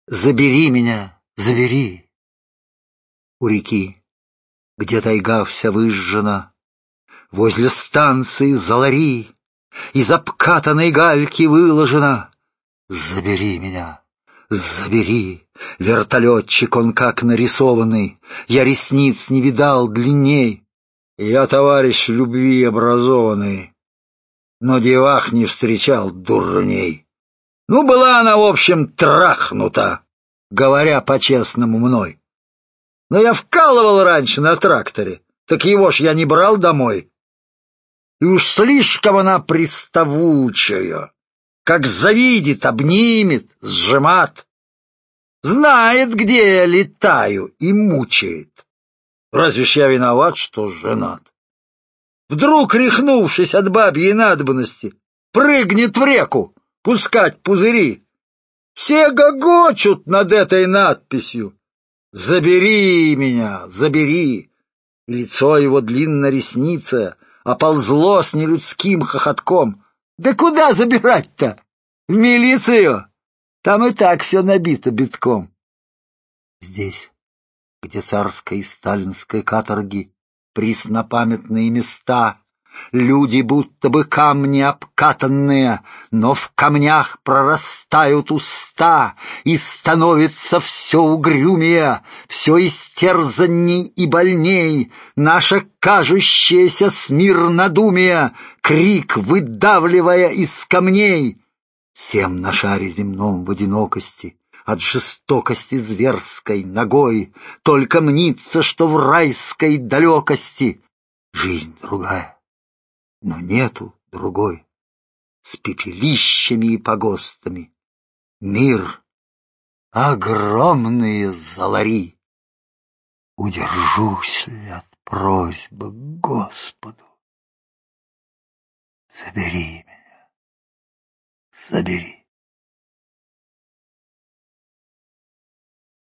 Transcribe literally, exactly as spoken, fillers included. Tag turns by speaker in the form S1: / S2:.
S1: Забери меня, забери. У реки, где тайга вся выжжена, возле станции Залари, из обкатанной гальки выложена. Забери меня, забери. Вертолетчик он как нарисованный, я ресниц не видал длинней. Я товарищ любви образованный, но девах не встречал дурней. Ну, была она, в общем, трахнута, говоря по-честному мной. Но я вкалывал раньше на тракторе, так его ж я не брал домой. И уж слишком она приставучая, как завидит, обнимет, сжимат. Знает, где я летаю, и мучает. Разве ж я виноват, что женат? Вдруг, рехнувшись от бабьей надобности, прыгнет в реку пускать пузыри. Все гогочут над этой надписью: «Забери меня, забери!» И лицо его длинно-ресница оползло с нелюдским хохотком. Да куда забирать-то? В милицию? Там и так все набито битком. Здесь, где царской и сталинской каторги преснопамятные места, люди будто бы камни обкатанные, но в камнях прорастают уста, и становится все угрюмее, все истерзанней и больней наше кажущееся смирнодумие, крик выдавливая из камней. Всем на шаре земном в одинокости, от жестокости зверской ногой, только мнится, что в райской далекости жизнь другая, но нету другой. С пепелищами и погостами мир, огромные Залари. Удержусь ли от просьбы к Господу? Забери меня, забери.